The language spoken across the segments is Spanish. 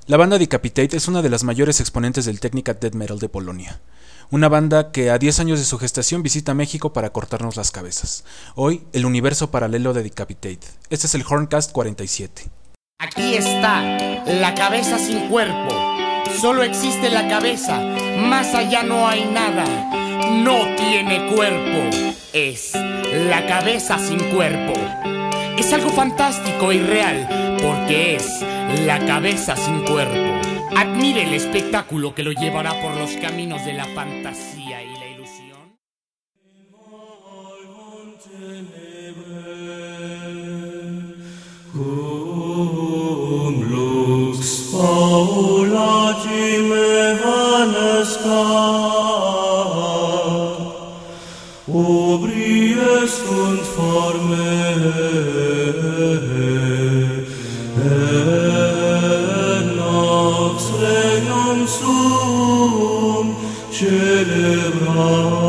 La banda Decapitate es una de las mayores exponentes del Technical Death Metal de Polonia. Una banda que a 10 años de su gestación visita México para cortarnos las cabezas. Hoy, el universo paralelo de Decapitate. Este es el Horncast 47. Aquí está, la cabeza sin cuerpo. Solo existe la cabeza, más allá no hay nada. No tiene cuerpo, es la cabeza sin cuerpo. Es algo fantástico y real, porque es la cabeza sin cuerpo. Admire el espectáculo que lo llevará por los caminos de la fantasía y la ilusión. Cum lux paulatim evanescat, obries sunt forme, et nox regnum suum celebrat.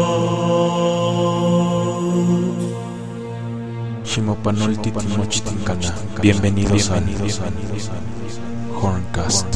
Shimopanoltitimochtincana. Bienvenidos a Horncast.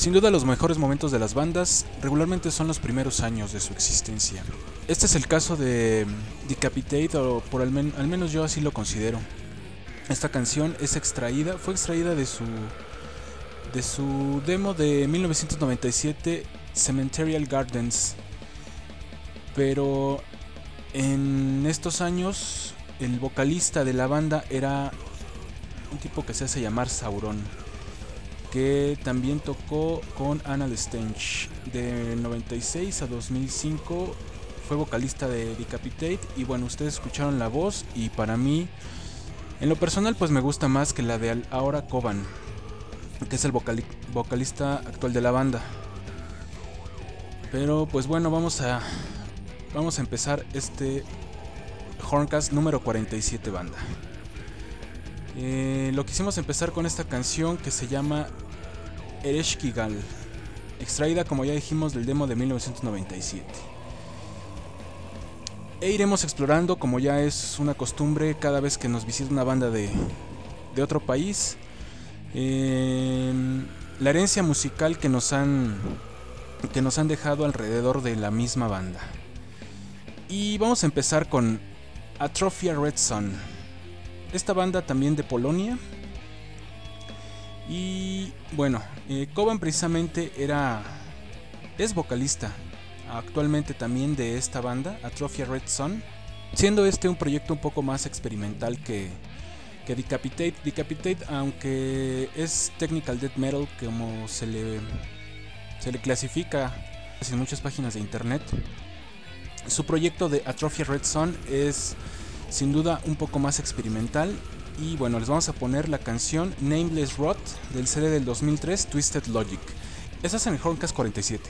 Sin duda los mejores momentos de las bandas regularmente son los primeros años de su existencia. Este es el caso de Decapitate, o al menos yo así lo considero. Esta canción fue extraída de su demo de 1997, Cemeterial Gardens. Pero en estos años el vocalista de la banda era un tipo que se hace llamar Sauron, que también tocó con Anal Stench. De 96 a 2005 fue vocalista de Decapitate, y bueno, ustedes escucharon la voz, y para mí, en lo personal, pues me gusta más que la de Ahora Coban, que es el vocalista actual de la banda. Pero pues bueno, vamos a empezar este Horncast número 47, banda. Lo quisimos empezar con esta canción que se llama Ereshkigal, extraída, como ya dijimos, del demo de 1997. E iremos explorando, como ya es una costumbre cada vez que nos visita una banda de otro país, la herencia musical que nos han dejado alrededor de la misma banda. Y vamos a empezar con Atrophia Red Sun, esta banda también de Polonia. Y bueno, Coban precisamente es vocalista actualmente también de esta banda, Atrophia Red Sun, siendo este un proyecto un poco más experimental que Decapitate. Decapitate, aunque es technical death metal como se le clasifica en muchas páginas de internet, su proyecto de Atrophia Red Sun es sin duda un poco más experimental. Y bueno, les vamos a poner la canción Nameless Rot del CD del 2003, Twisted Logic. Esa es en el Horncast 47.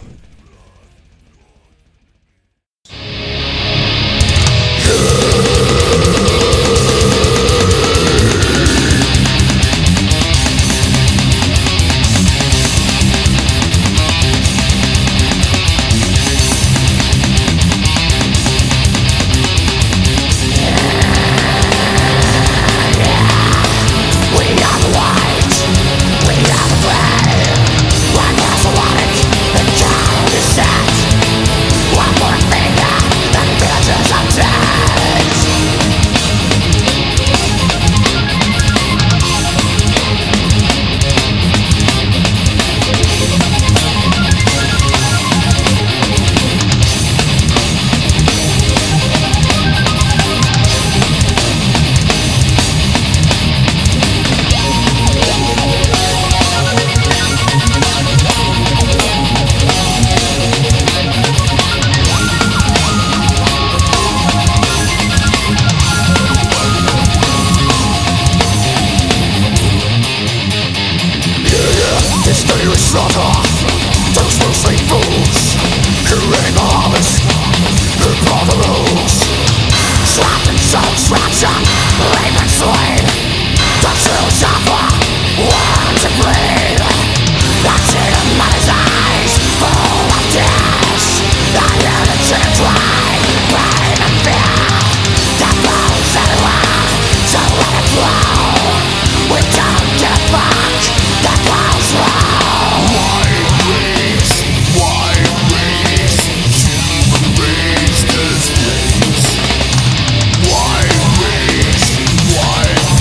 Why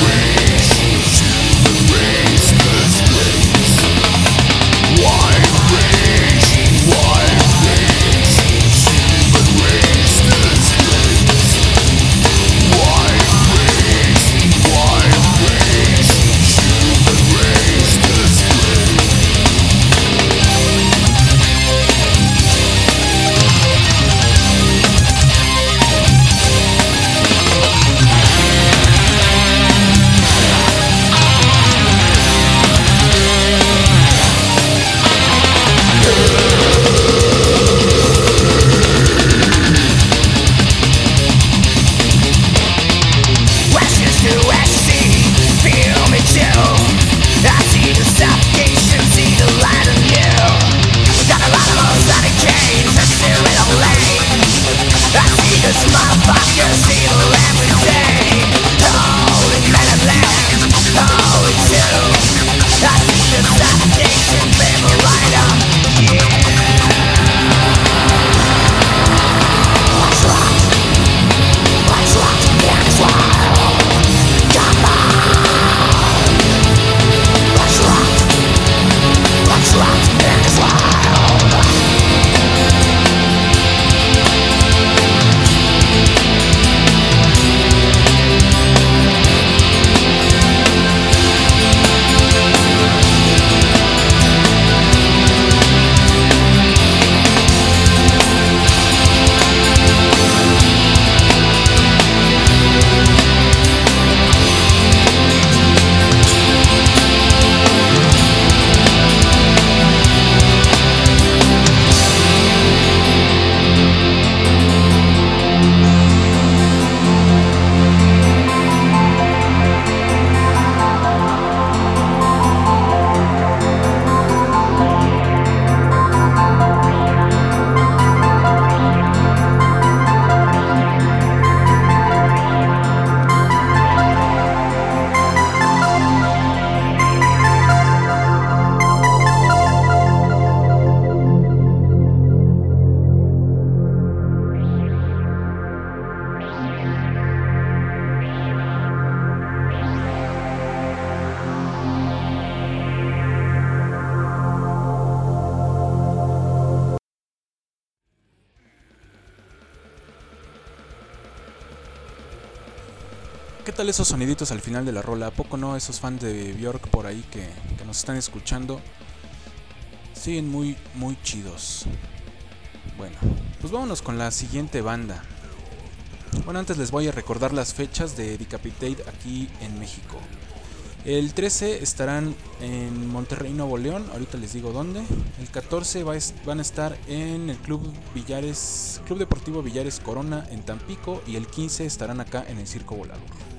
tal esos soniditos al final de la rola? ¿A poco no? Esos fans de Björk por ahí que nos están escuchando siguen muy chidos. Bueno, pues vámonos con la siguiente banda. Bueno, antes les voy a recordar las fechas de Decapitate aquí en México. El 13 estarán en Monterrey, Nuevo León, ahorita les digo dónde. El 14 van a estar en el Club Deportivo Villares Corona en Tampico. Y el 15 estarán acá en el Circo Volador.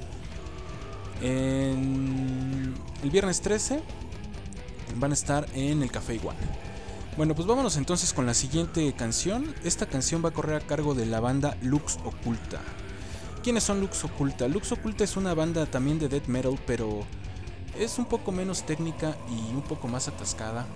El viernes 13 van a estar en el Café Iguana. Bueno, pues vámonos entonces con la siguiente canción. Esta canción va a correr a cargo de la banda Lux Occulta. ¿Quiénes son Lux Occulta? Lux Occulta es una banda también de death metal, pero es un poco menos técnica y un poco más atascada.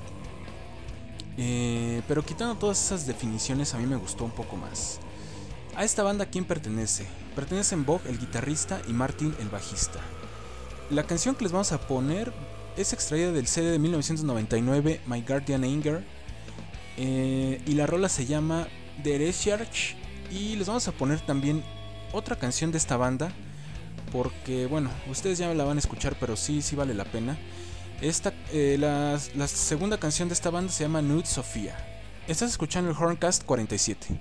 Pero quitando todas esas definiciones, a mí me gustó un poco más. A esta banda, ¿quién pertenece? Pertenecen Bog, el guitarrista, y Martin, el bajista. La canción que les vamos a poner es extraída del CD de 1999, My Guardian Anger. Y la rola se llama The Heresiarch. Y les vamos a poner también otra canción de esta banda, porque bueno, ustedes ya la van a escuchar, pero sí vale la pena. La segunda canción de esta banda se llama Nude Sophia. Estás escuchando el Horncast 47.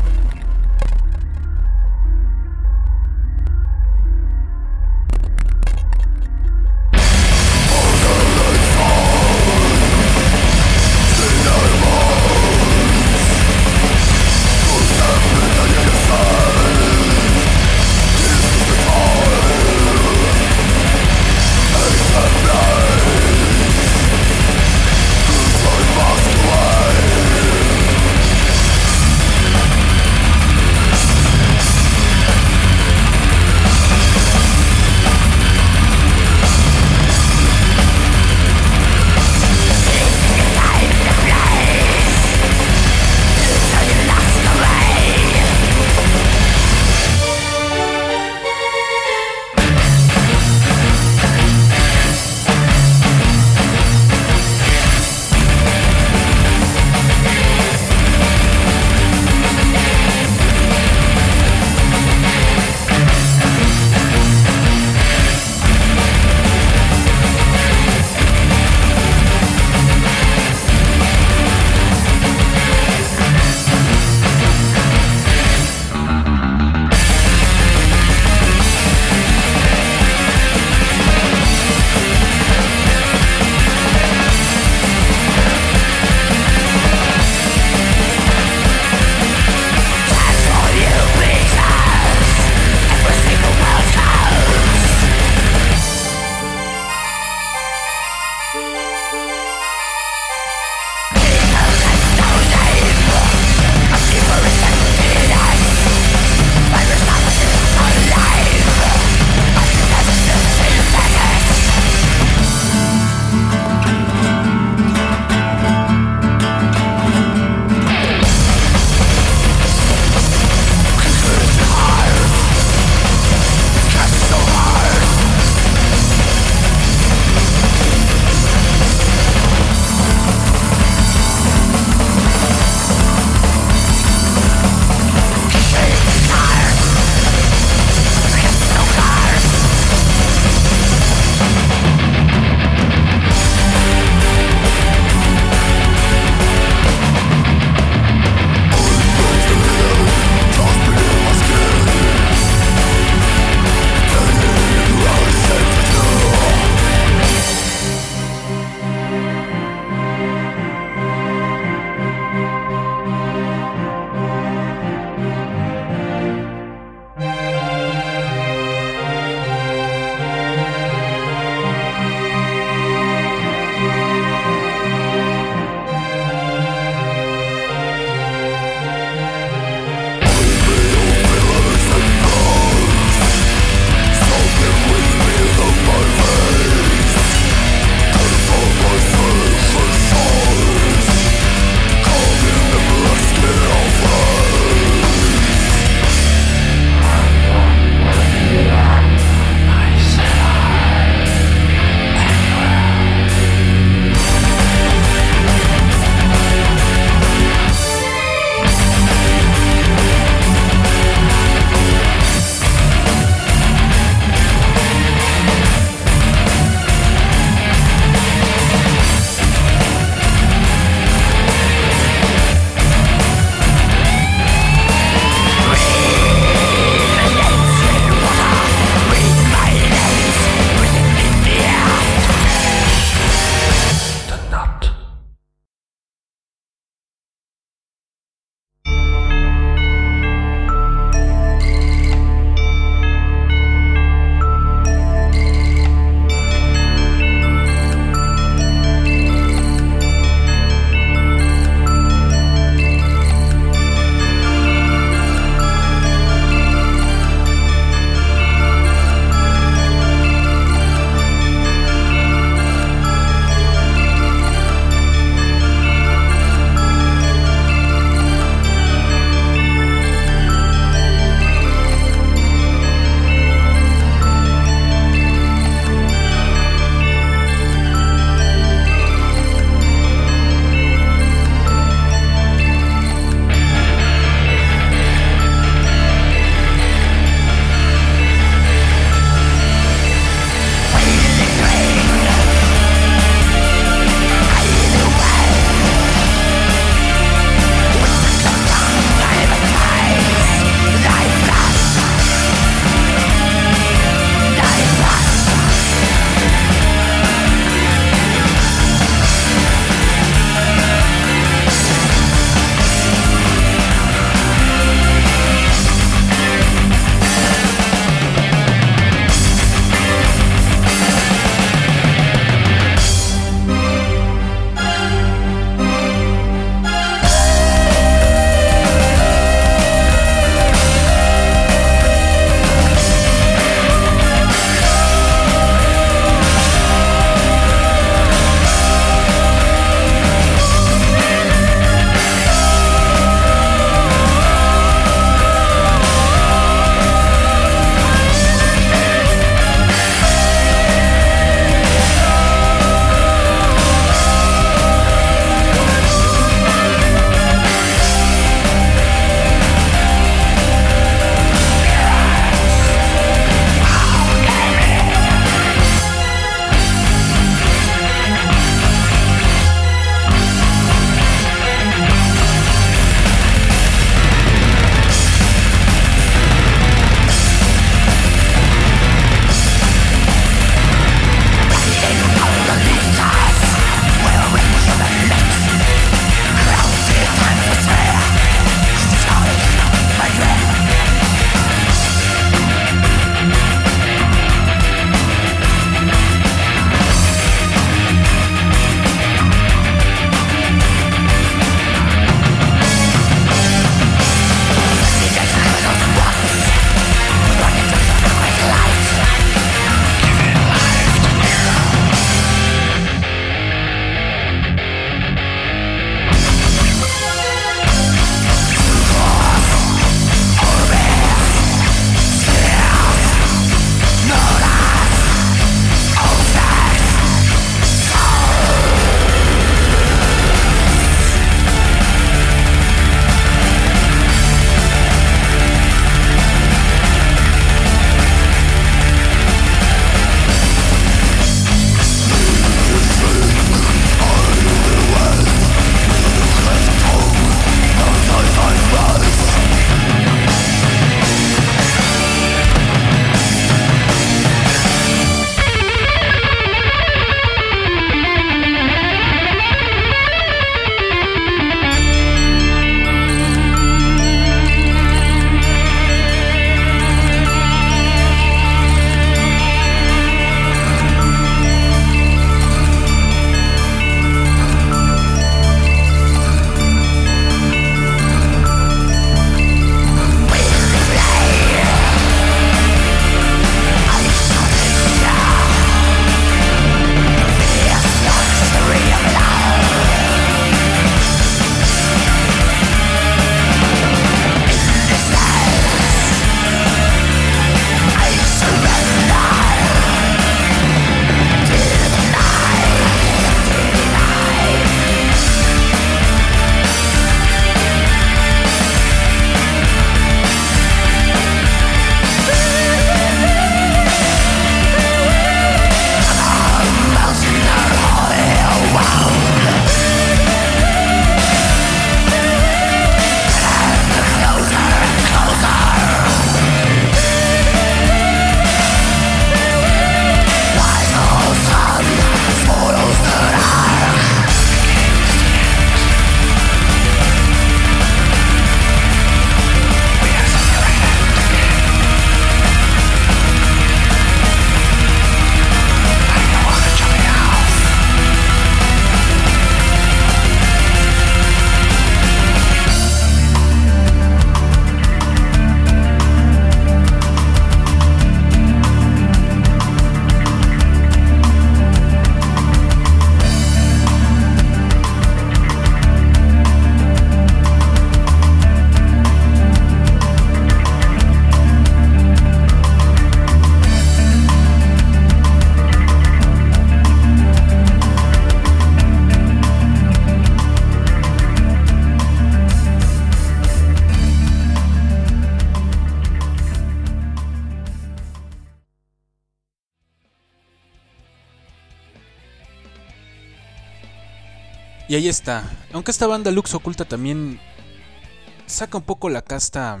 Y ahí está. Aunque esta banda Lux Occulta también saca un poco la casta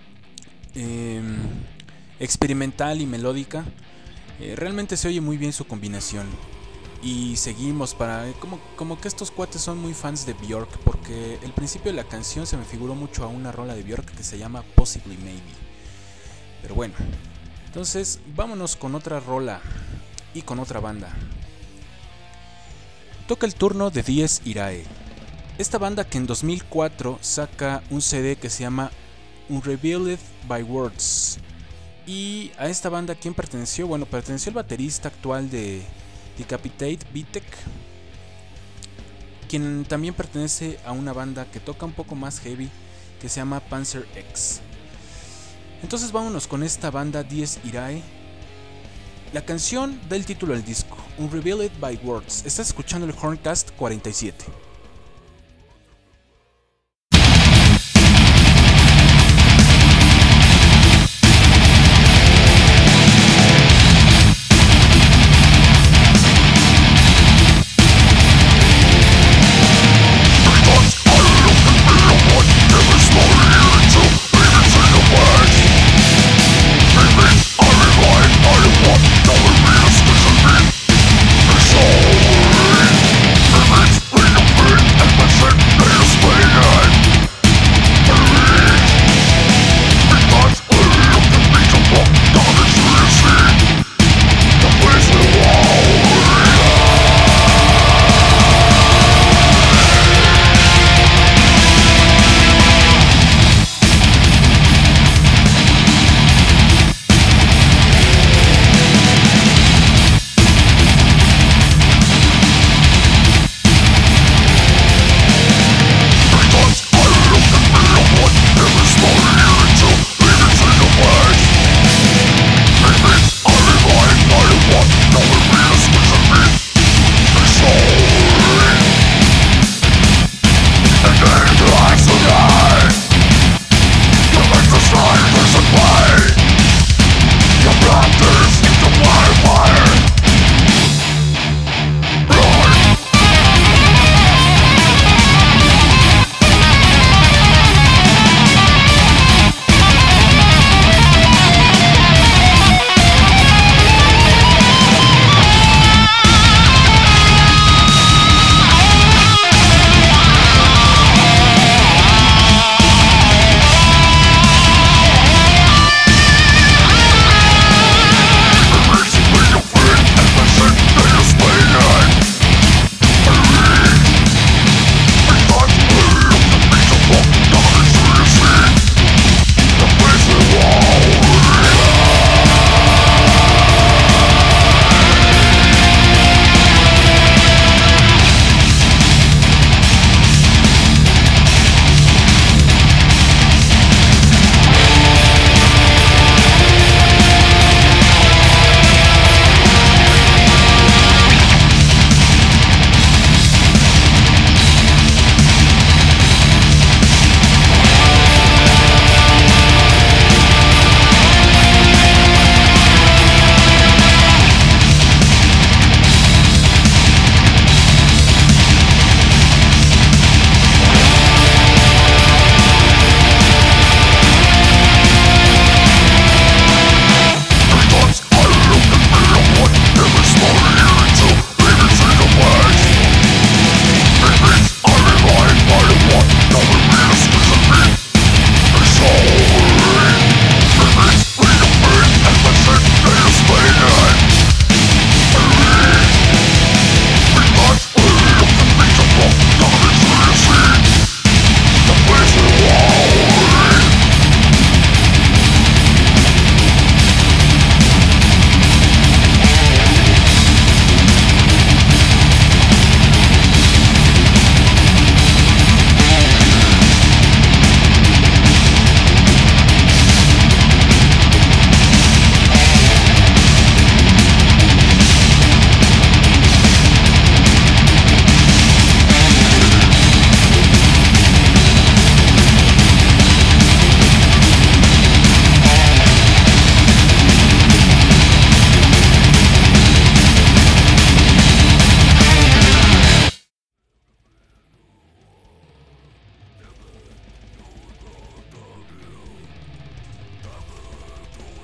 experimental y melódica, realmente se oye muy bien su combinación. Y seguimos para... Como que estos cuates son muy fans de Björk, porque el principio de la canción se me figuró mucho a una rola de Björk que se llama Possibly Maybe. Pero bueno, entonces vámonos con otra rola y con otra banda. Toca el turno de Dies Irae. Esta banda que en 2004 saca un CD que se llama Unrevealed by Words. Y a esta banda, ¿quién perteneció? Bueno, perteneció el baterista actual de Decapitate, Vitek, quien también pertenece a una banda que toca un poco más heavy, que se llama Panzer X. Entonces vámonos con esta banda Dies Irae. La canción da el título del disco, Unrevealed by Words. Estás escuchando el Horncast 47. Freedom.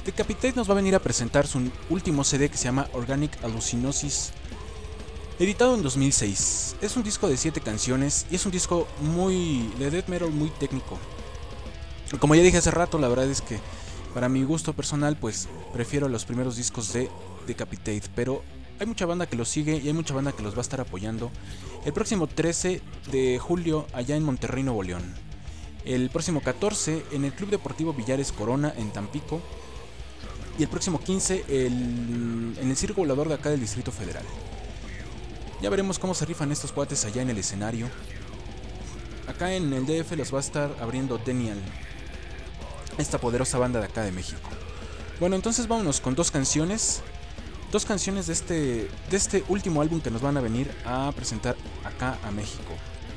Decapitate nos va a venir a presentar su último CD que se llama Organic Hallucinosis, editado en 2006. Es un disco de 7 canciones y es un disco de death metal muy técnico. Como ya dije hace rato, la verdad es que para mi gusto personal pues prefiero los primeros discos de Decapitate, pero hay mucha banda que los sigue y hay mucha banda que los va a estar apoyando. El próximo 13 de julio allá en Monterrey, Nuevo León. El próximo 14 en el Club Deportivo Villares Corona en Tampico. Y el próximo 15 en el Circo Volador de acá del Distrito Federal. Ya veremos cómo se rifan estos cuates allá en el escenario. Acá en el DF los va a estar abriendo Denial, esta poderosa banda de acá de México. Bueno, entonces vámonos con dos canciones de este último álbum que nos van a venir a presentar acá a México.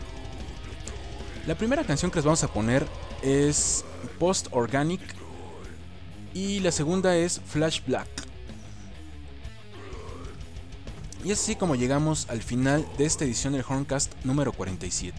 La primera canción que les vamos a poner es Post Organic y la segunda es Flash Black. Y es así como llegamos al final de esta edición del Horncast número 47.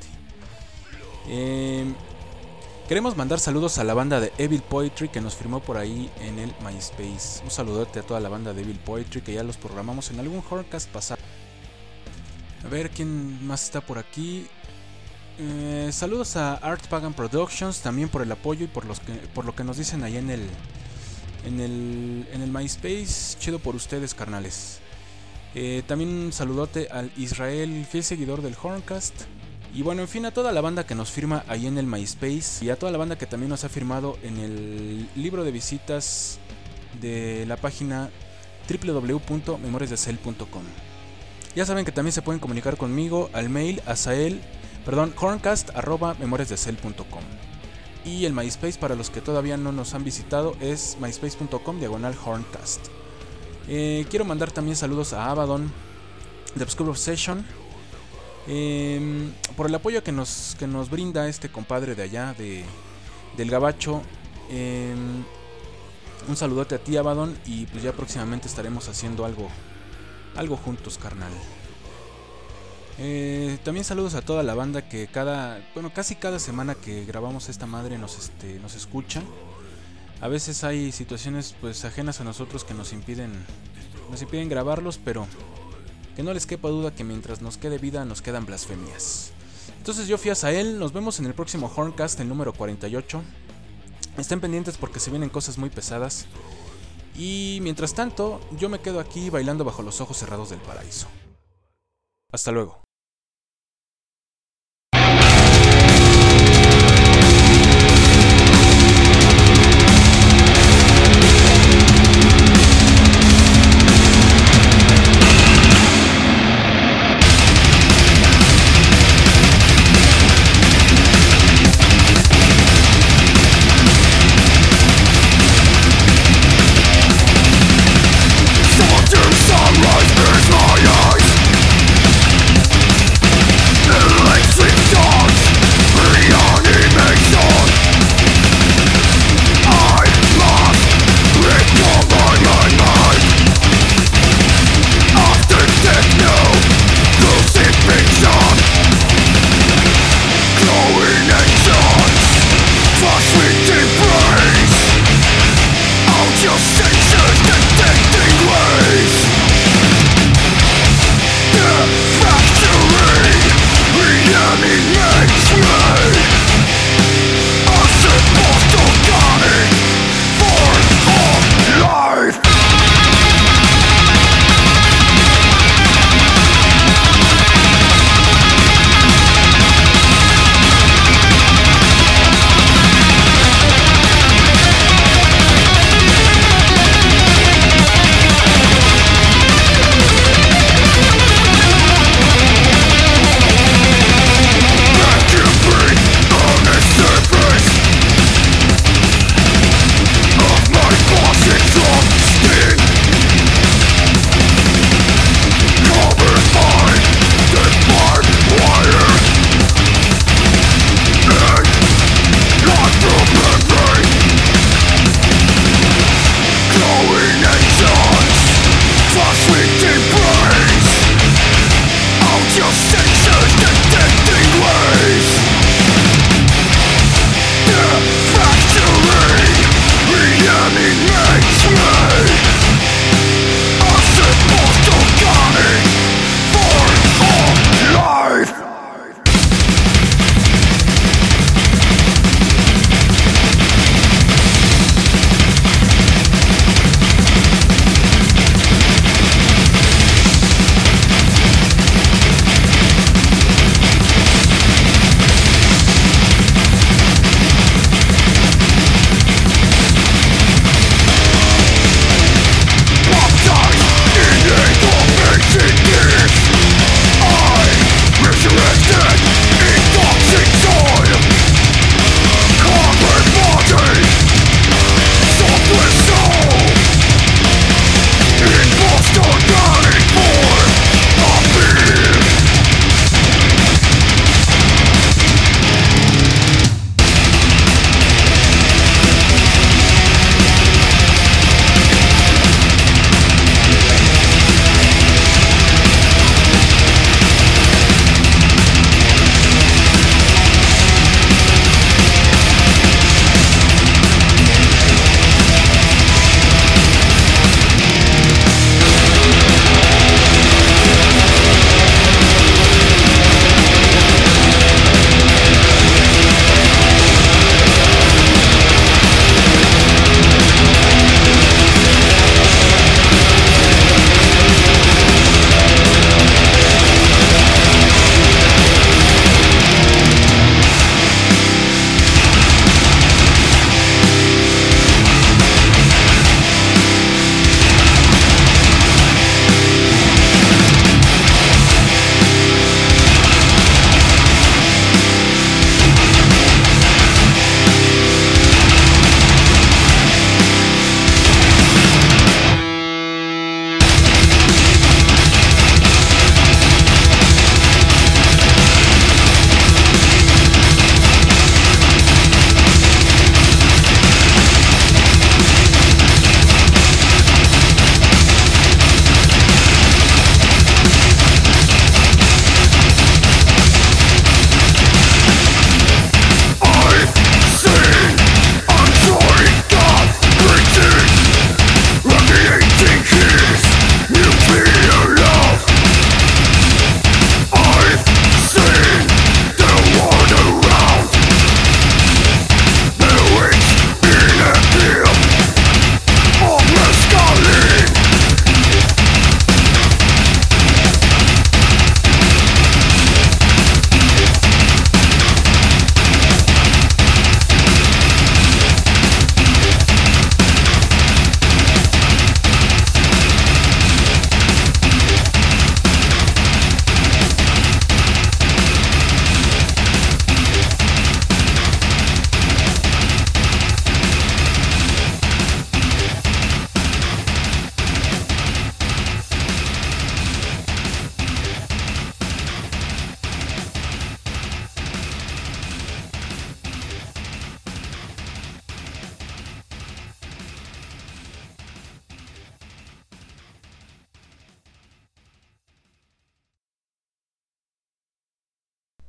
Queremos mandar saludos a la banda de Evil Poetry que nos firmó por ahí en el MySpace. Un saludote a toda la banda de Evil Poetry que ya los programamos en algún Horncast pasado. A ver quién más está por aquí. Saludos a Art Pagan Productions también por el apoyo y por lo que nos dicen ahí en el MySpace. Chido por ustedes, carnales. También un saludote al Israel, fiel seguidor del Horncast. Y bueno, en fin, a toda la banda que nos firma ahí en el MySpace y a toda la banda que también nos ha firmado en el libro de visitas de la página www.memoriasdecel.com. Ya saben que también se pueden comunicar conmigo al mail horncast@memoriasdecel.com. Y el MySpace, para los que todavía no nos han visitado, es myspace.com/horncast. Quiero mandar también saludos a Abaddon de Obscure Obsession, por el apoyo que nos brinda este compadre de allá del Gabacho. Un saludote a ti, Abaddon, y pues ya próximamente estaremos haciendo algo juntos, carnal. También saludos a toda la banda que casi cada semana que grabamos esta madre nos escucha. A veces hay situaciones pues ajenas a nosotros que nos impiden grabarlos, pero que no les quepa duda que mientras nos quede vida nos quedan blasfemias. Entonces yo fui a Sael, nos vemos en el próximo Horncast, el número 48. Estén pendientes porque se vienen cosas muy pesadas. Y mientras tanto, yo me quedo aquí bailando bajo los ojos cerrados del paraíso. Hasta luego. Sunrise, burns my eyes.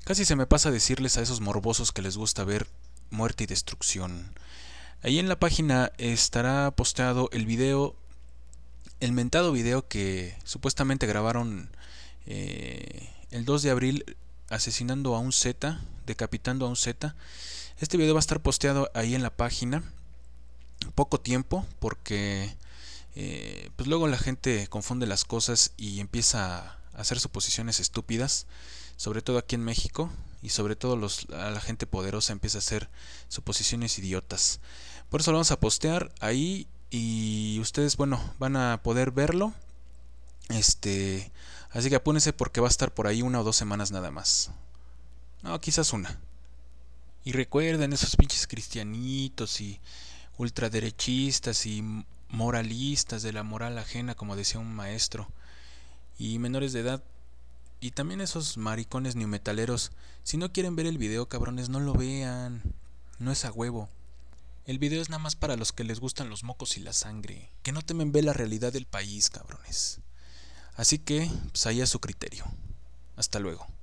Casi se me pasa decirles a esos morbosos que les gusta ver muerte y destrucción. Ahí en la página estará posteado el video, el mentado video que supuestamente grabaron el 2 de abril asesinando a un Z, decapitando a un Z. Este video va a estar posteado ahí en la página. Poco tiempo porque pues luego la gente confunde las cosas y empieza a hacer suposiciones estúpidas, sobre todo aquí en México, y sobre todo a la gente poderosa empieza a hacer suposiciones idiotas. Por eso lo vamos a postear ahí y ustedes, bueno, van a poder verlo. Así que apúrense porque va a estar por ahí 1 o 2 semanas nada más. No, quizás una. Y recuerden esos pinches cristianitos y ultraderechistas y moralistas de la moral ajena, como decía un maestro, y menores de edad, y también esos maricones neometaleros. Si no quieren ver el video, cabrones, no lo vean. No es a huevo. El video es nada más para los que les gustan los mocos y la sangre, que no temen ver la realidad del país, cabrones. Así que, pues ahí a su criterio. Hasta luego.